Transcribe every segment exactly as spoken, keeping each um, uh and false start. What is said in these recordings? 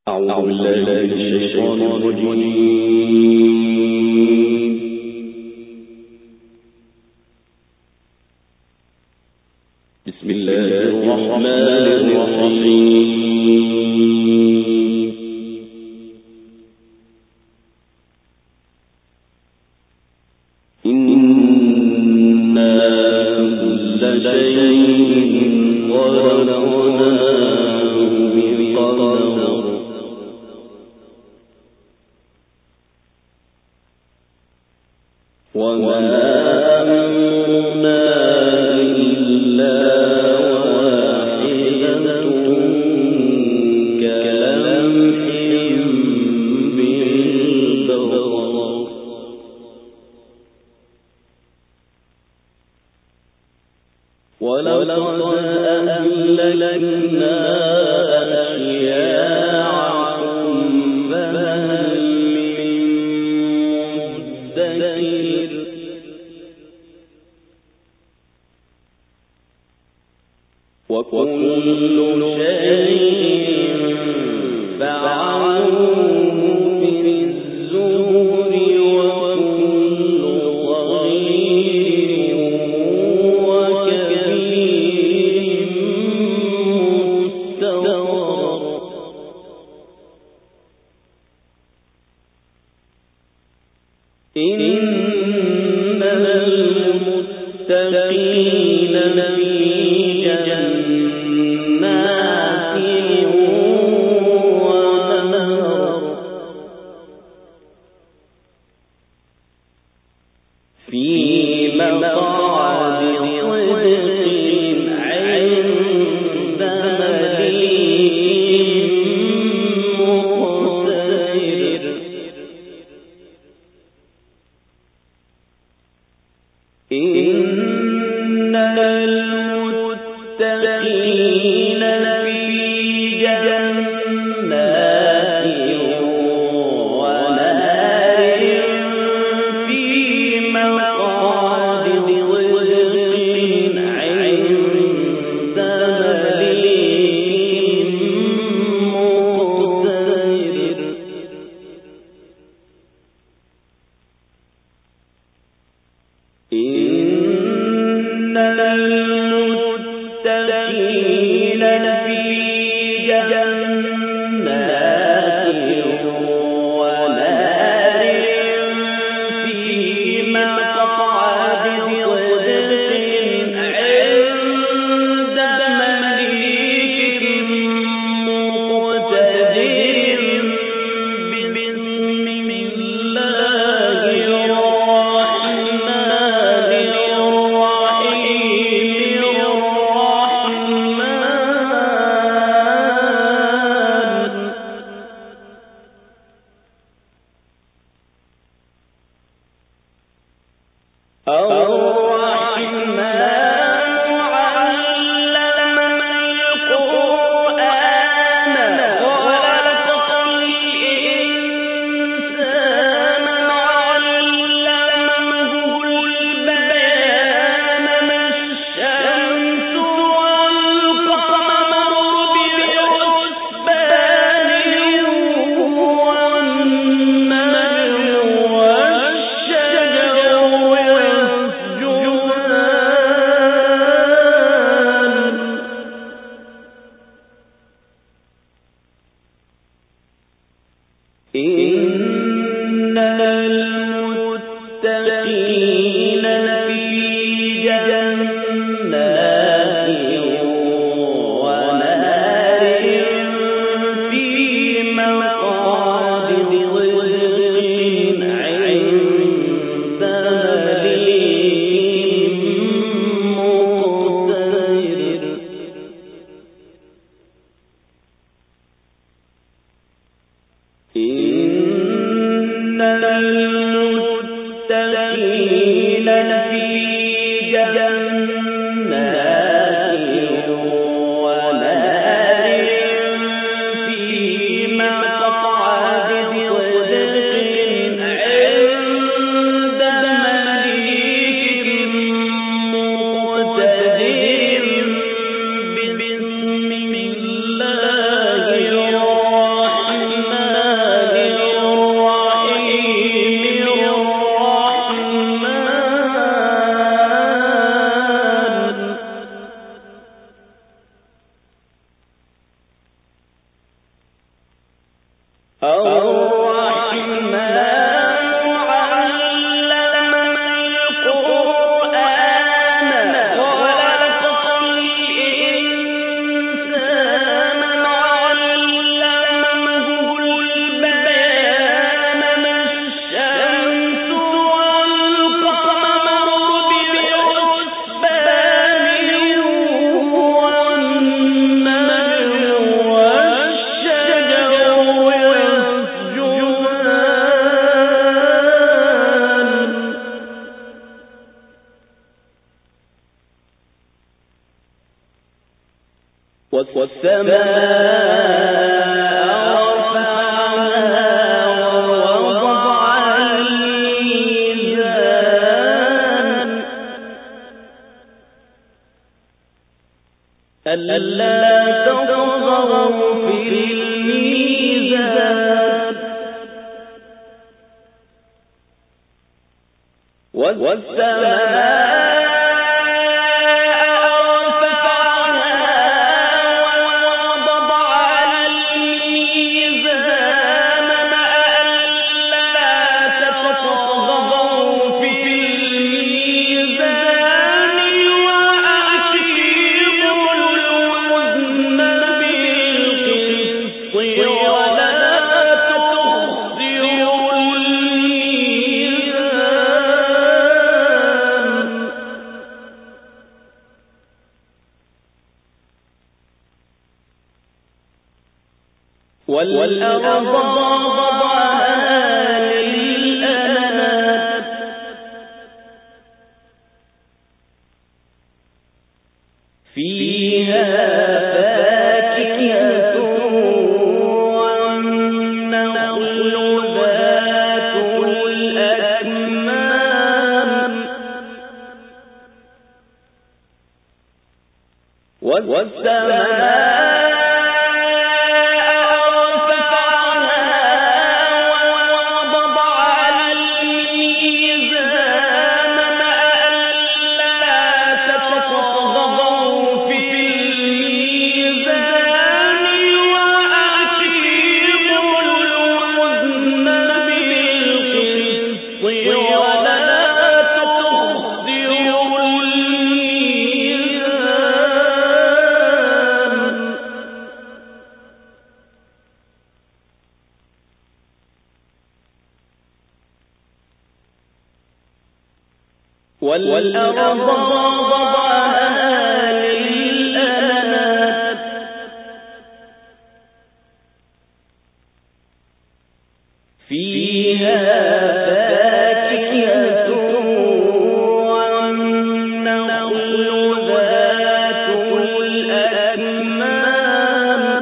أعوذ بالله من الشيطان الرجيم. بسم الله الرحمن الرحيم. إنا كل شيء خلقناه بقدر وما أمرنا إلا واحدة كلمح بالبصر ولقد أهلكنا أشياعكم فهل من مدكر وكل شيء فعلوه في الزبر وكل صغير وكبير مستطر إن المتقين في جنات ونهر في مقعد صدق عند مليك مقتدر إن المتقين في جنات ونهر في مقعد صدق عند مليك مقتدر إن المتقين في جنات ونهر في مقعد صدق عند مليك مقتدر بسم الله الرحمن الرحيم الرحمن علم القرآن خلق الإنسان علمه البيان الشمس والقمر بحسبان والنجم والشجر إن المتقين في جنات ونهر في مقعد صدق عند مليك مقتدر إن المتقين في جنات ونهر في مقعد صدق عند مليك مقتدر بسم الله الرحمن والأرض وضعها للأنام فيها فاكهة والنخل ذات الأكمام والسماء والأرض وضعها للأنام فيها فاكهة والنخل ذات الأكمام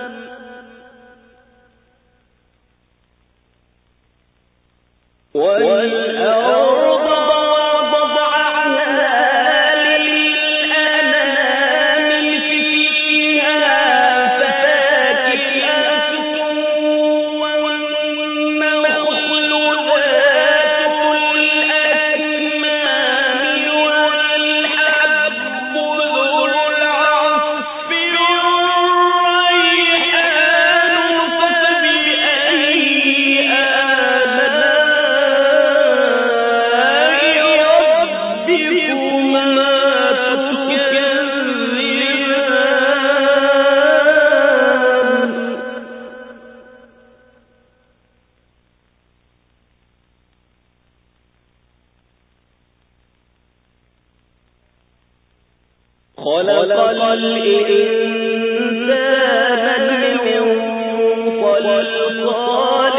والأرض خلق الإنسان من صلصال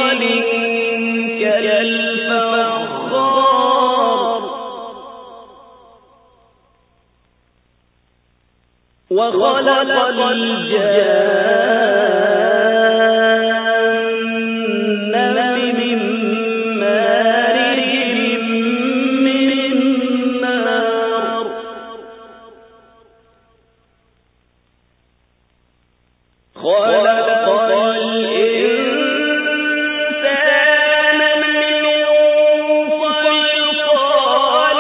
كالفخار وخلق الجان من مارج من نار خلق الإنسان من صلصال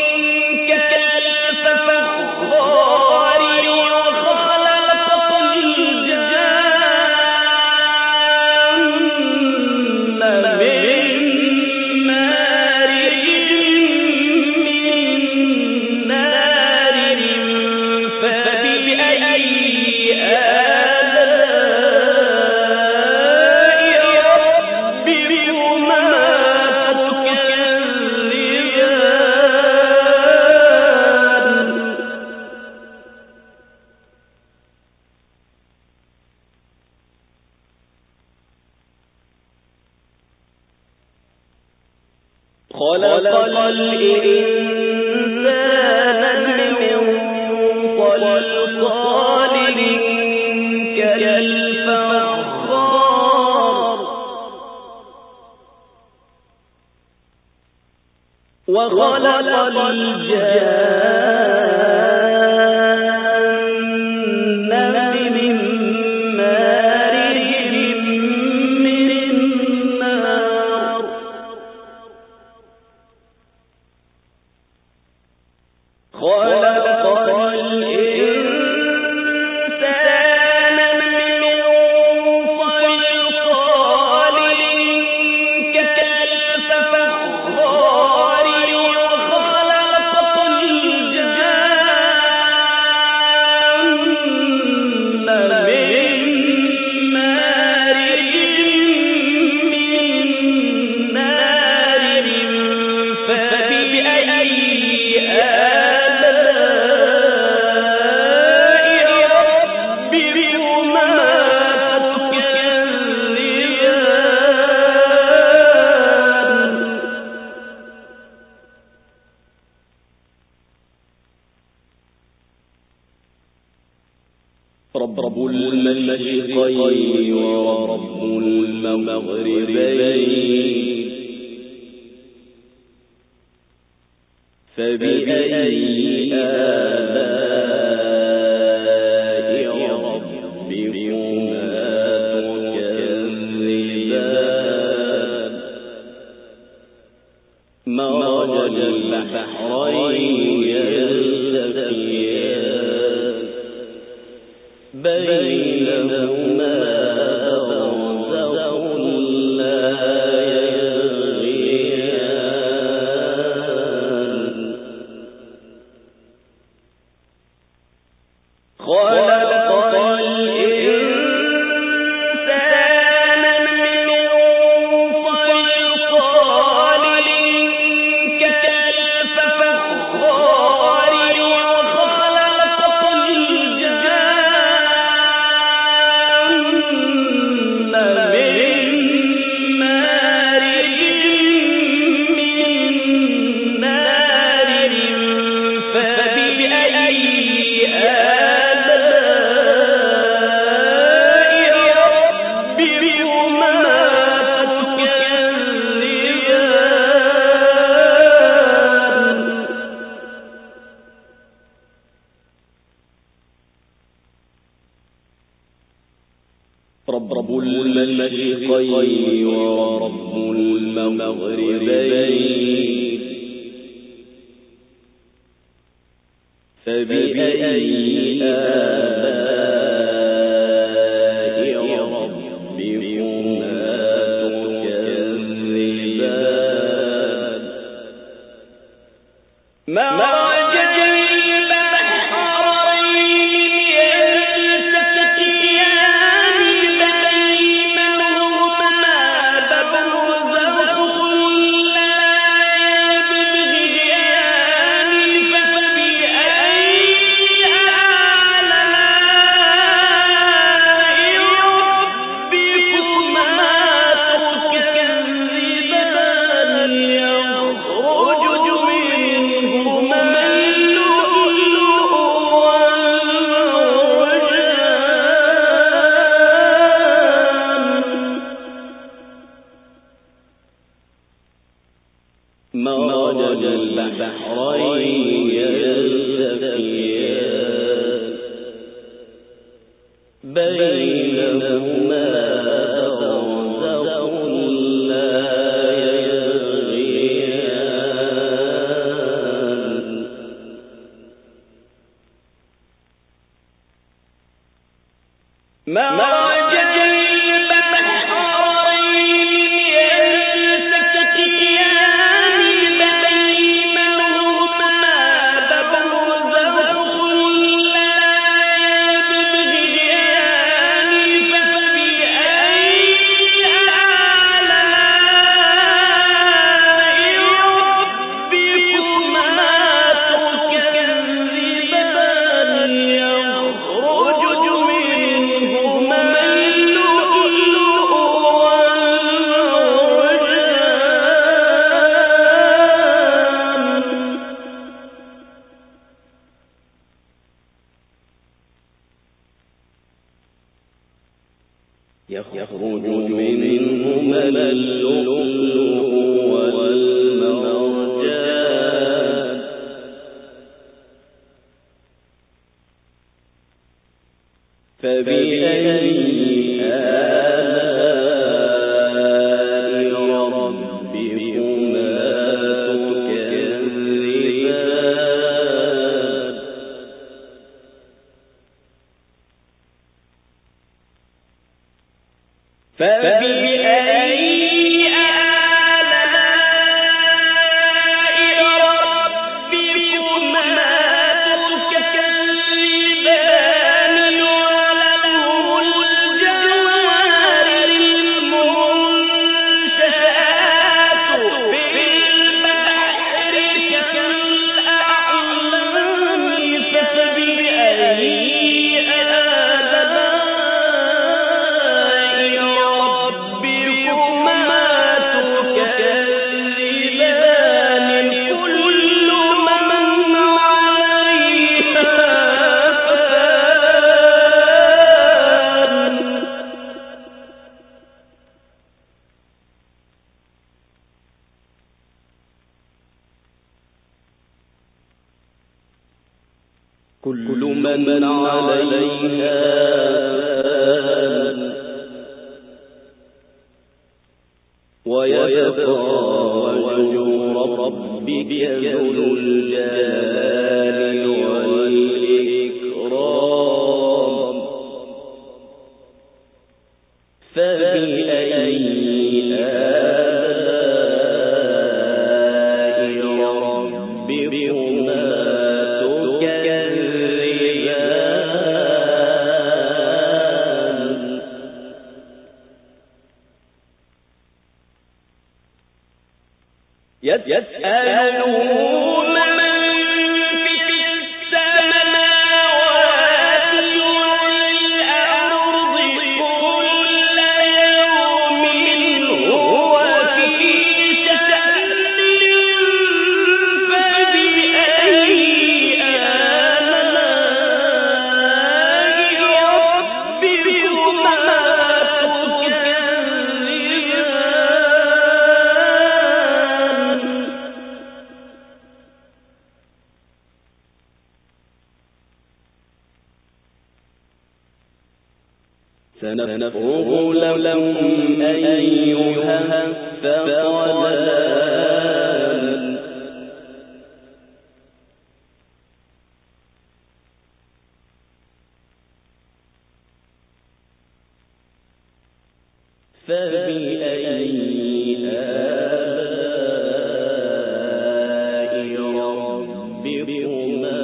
كالفخار وخلق خلق الإنسان من صلصال كالفخار وخلق الجان من مارج من نار خلق الإنسان من صلصال كالفخار وخلق الجان من مارج من نار فبأي رب المشرقين ورب المغربين فبأي آلاء ربكما تكذبان مرج البحرين يلتقيان بينهما برزخ لا يبغيان خلق الإنسان من صلصال كالفخار وخلق الجان من مارج من نار فبأي رب المشرقين ورب المغربين فبأي آلاء ربكما تكذبان مرج مرج البحرين يلتقيان بينهما برزخ لا يبغيان مرج يخرج منهما يخرج منهما اللؤلؤ والمرجان فبأي آلاء ربكما تكذبان فبأي كل من عليها فان ويبقى وجه ربك ذو الجلال والإكرام فبأي آلاء ربكما يسألون من في السماوات والأرض كل يوم هو في شأن فبأي آلاء ربكما سنفرغ لكم أيها الثقلان فبأي آلاء ربكما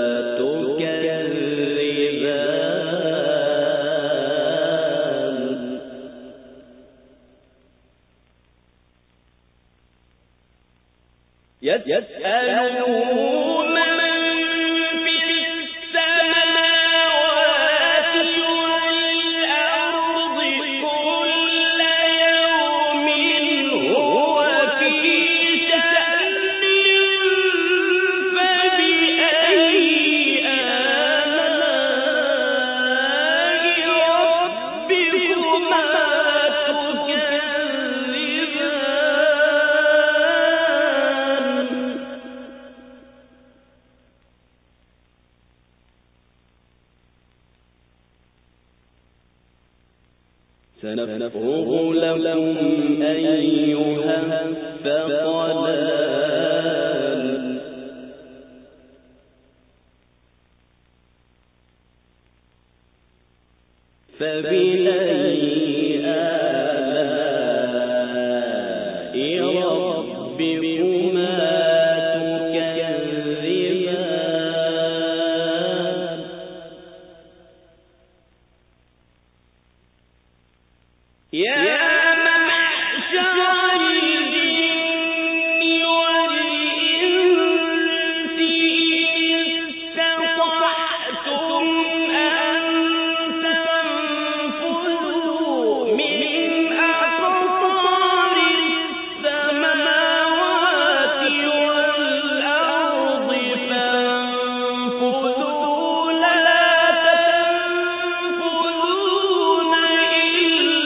يسألون من في السماوات والأرض كل يوم هو في شأن فبأي آلاء ربكما سنفرغ لكم أيها الثقلان فبأي آلاء ربكما تكذبان يا معشر الجن والإنس إن استطعتم أن تنفذوا من أقطار السماوات والأرض فانفذوا لا تنفذون إلا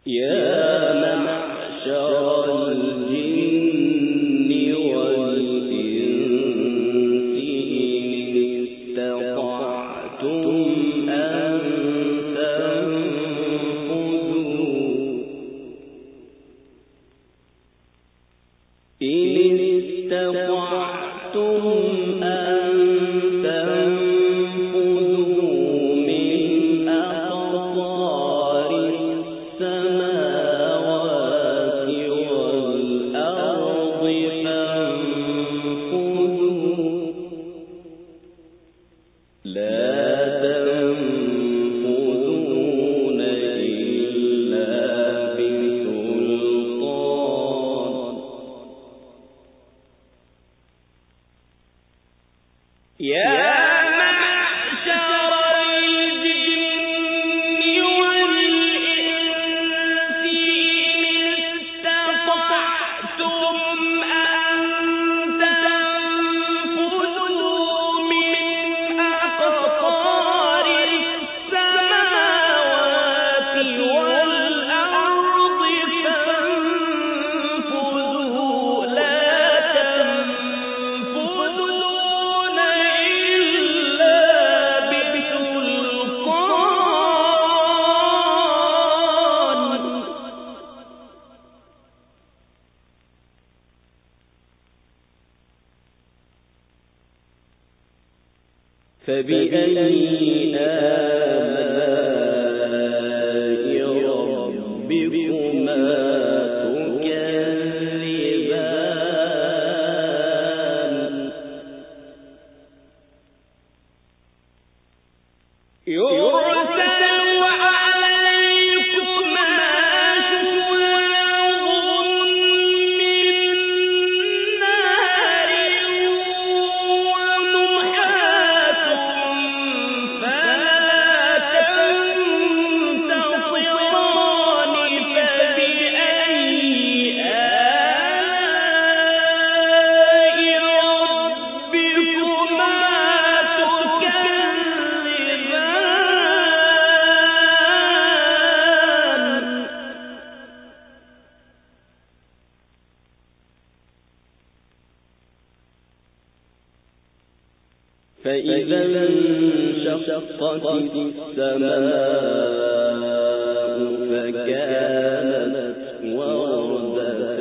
فبأي آلاء ربكما تكذبان يرسل عليكما شواظ من نار ونحاس فلا تنتصران فبأي آلاء ربكما تكذبان فإذا انشقت السماء فكانت وردة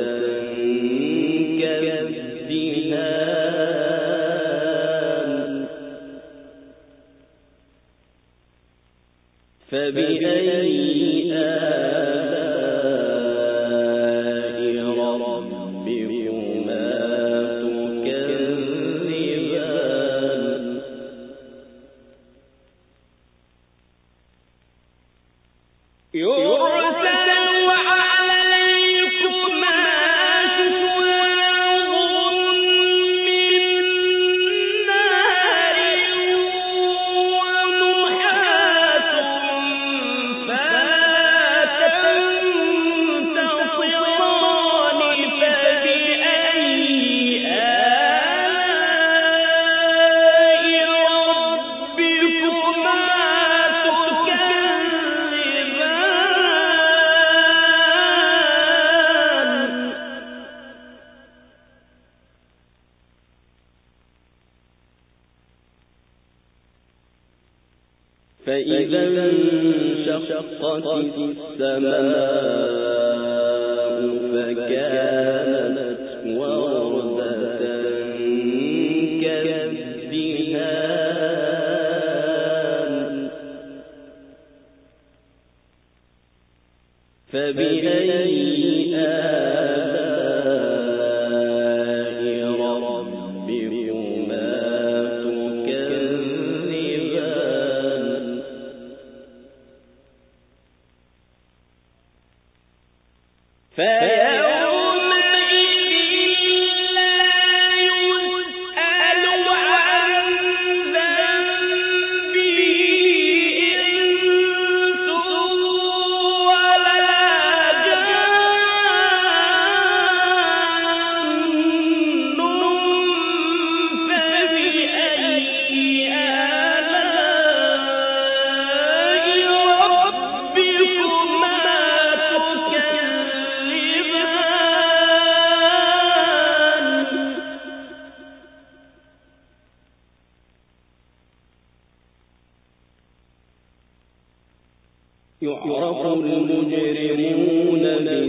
كالدهان فبأي آلاء ربكما تكذبان يرسل عليكما شواظ من نار ونحاس فلا تنتصران فبأي آلاء ربكما تكذبان فإذا انشقت السماء فكانت وردة كالدهان فبأي آلاء ربكما تكذبان فيومئذ لا يسأل عن ذنبه إنس ولا جان فبأي آلاء ربكما تكذبان يعرف المجرمون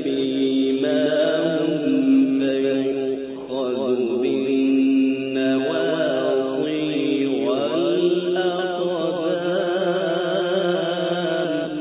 بسيماهم فيؤخذ بالنواصي والأقدام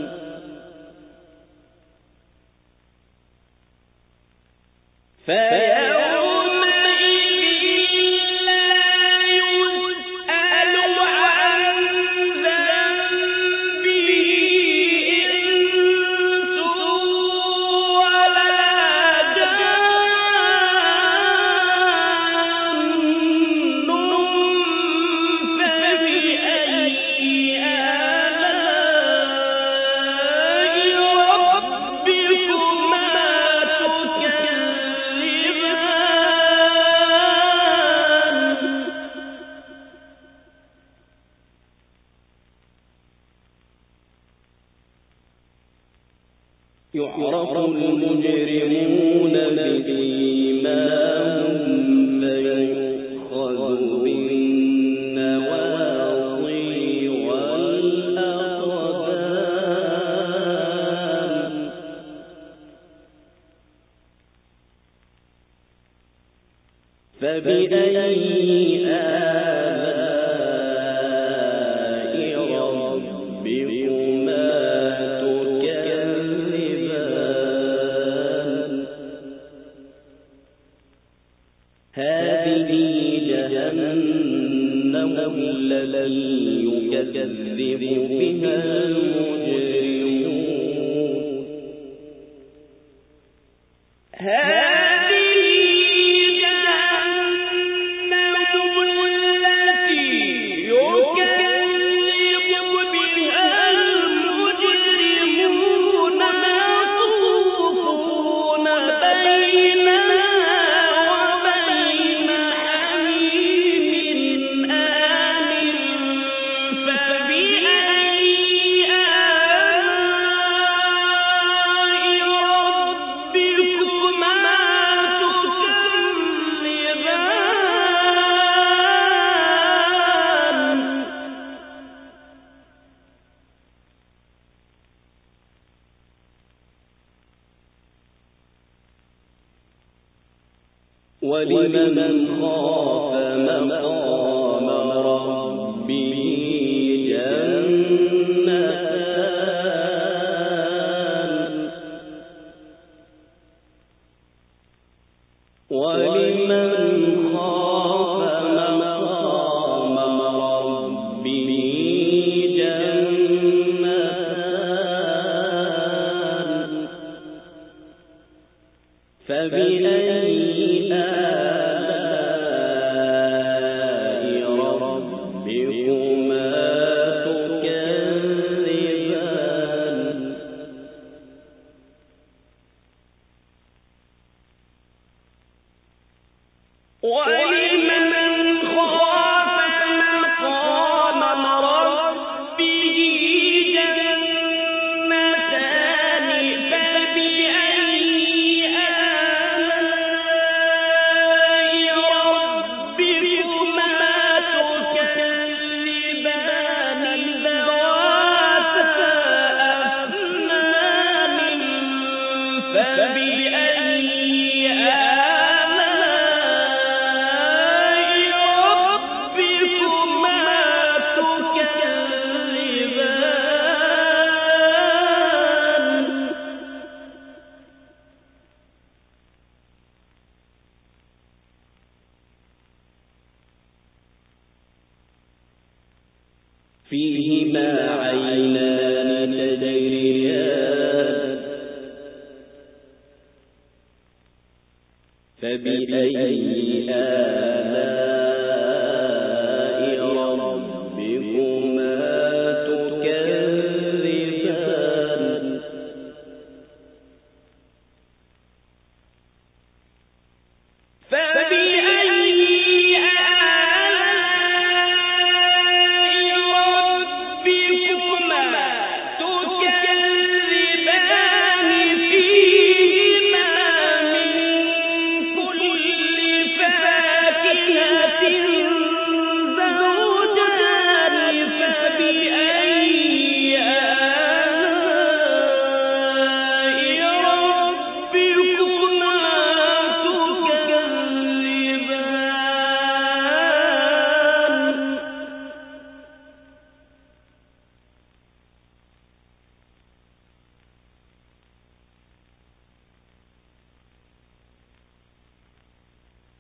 يعرف المجرمون بسيماهم فيؤخذ بالنواصي والأقدام فبأي آلاء ربكما هذه جهنم التي يكذب بها المجرمون هذه جهنم التي يكذب بها المجرمون يطوفون بينها ولمن خاف مقام ربه جنتان ولمن خاف مقام ربه جنتان فبأي آلاء ربكما تكذبان ولمن خاف مقام ربه جنتان فبأي آلاء ربكما تكذبان ذواتا أفنان فبأي آلاء ربكما تكذبان فيهما عينان تجريان فبأي آلاء ربكما تكذبان فبأي فيهما من كل فاكهة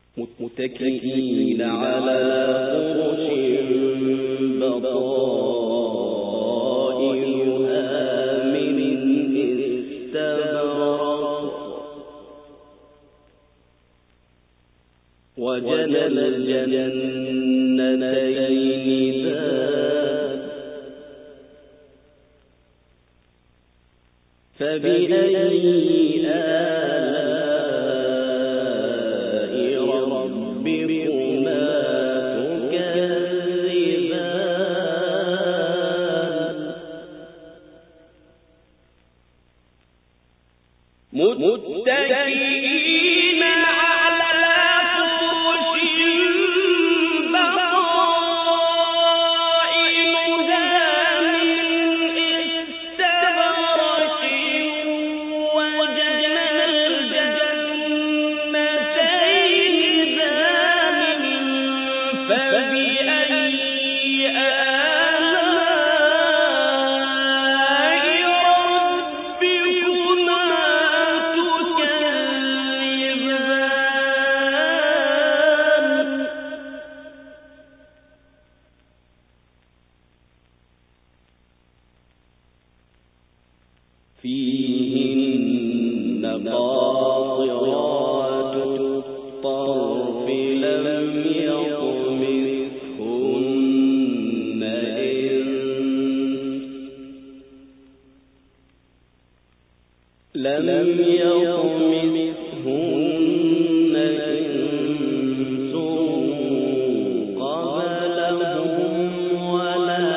متكئين على فرش بطائنها من استبرق وجنى الجنتين دان فبأي آلاء ربكما تكذبان متكئين على فرش بطائنها من استبرق وجنى الجنتين دان فبأي آلاء ربكما تكذبان فيهن قاصرات الطرف لم يطمثهن إنس لم يطمثهن إنس قبلهم ولا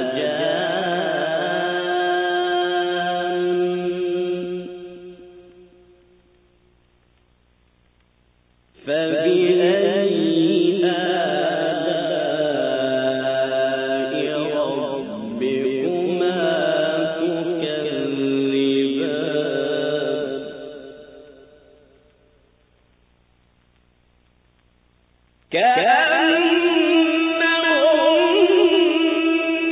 جان فبأي آلاء ربكما تكذبان كأنهن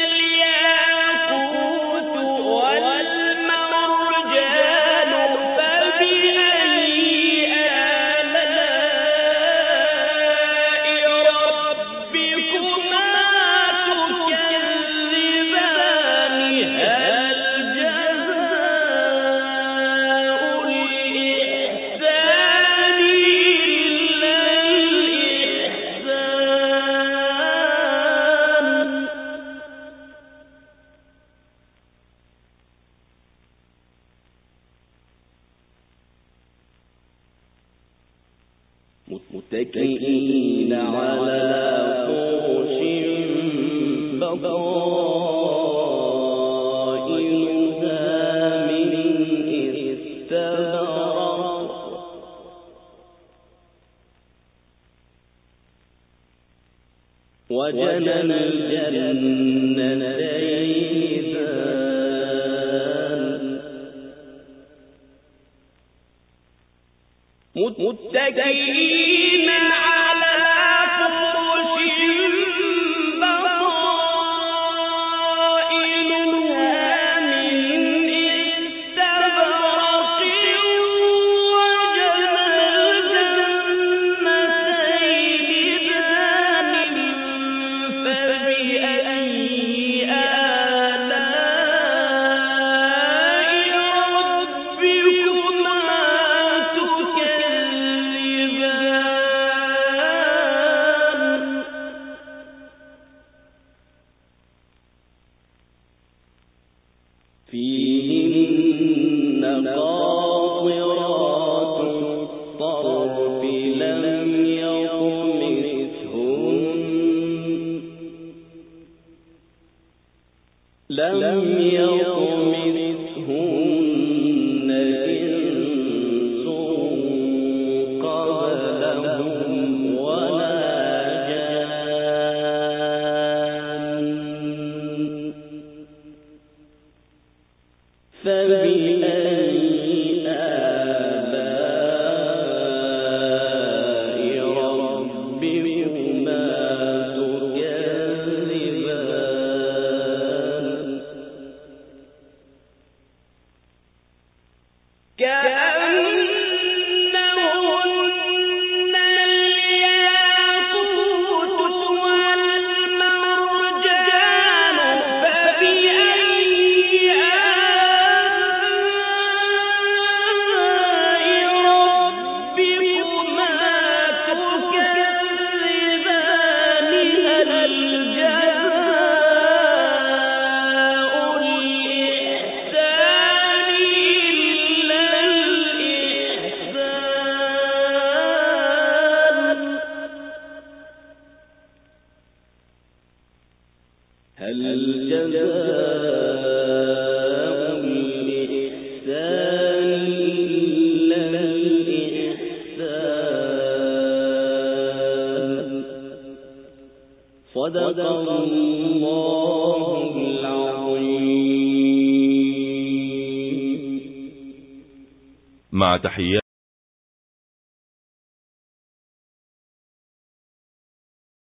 الياقوت والمرجان فبأي آلاء ربكما تكذبان هل جزاء الإحسان إلا الإحسان متكئين على فرش بطائنها من استبرق وجنى الجنتين دان متكئين على فرش بطائنها من استبرق وجنى الجنتين دان فبأي آلاء ربكما تكذبان فيهن قاصرات الطرف لم يطمثهن لم يطمثهن إنس قبلهم ولا جان فبأي آلاء ربكما تكذبان كأنهن جزاء الإحسان إلا الإحسان. صدق الله العظيم. مع تحيات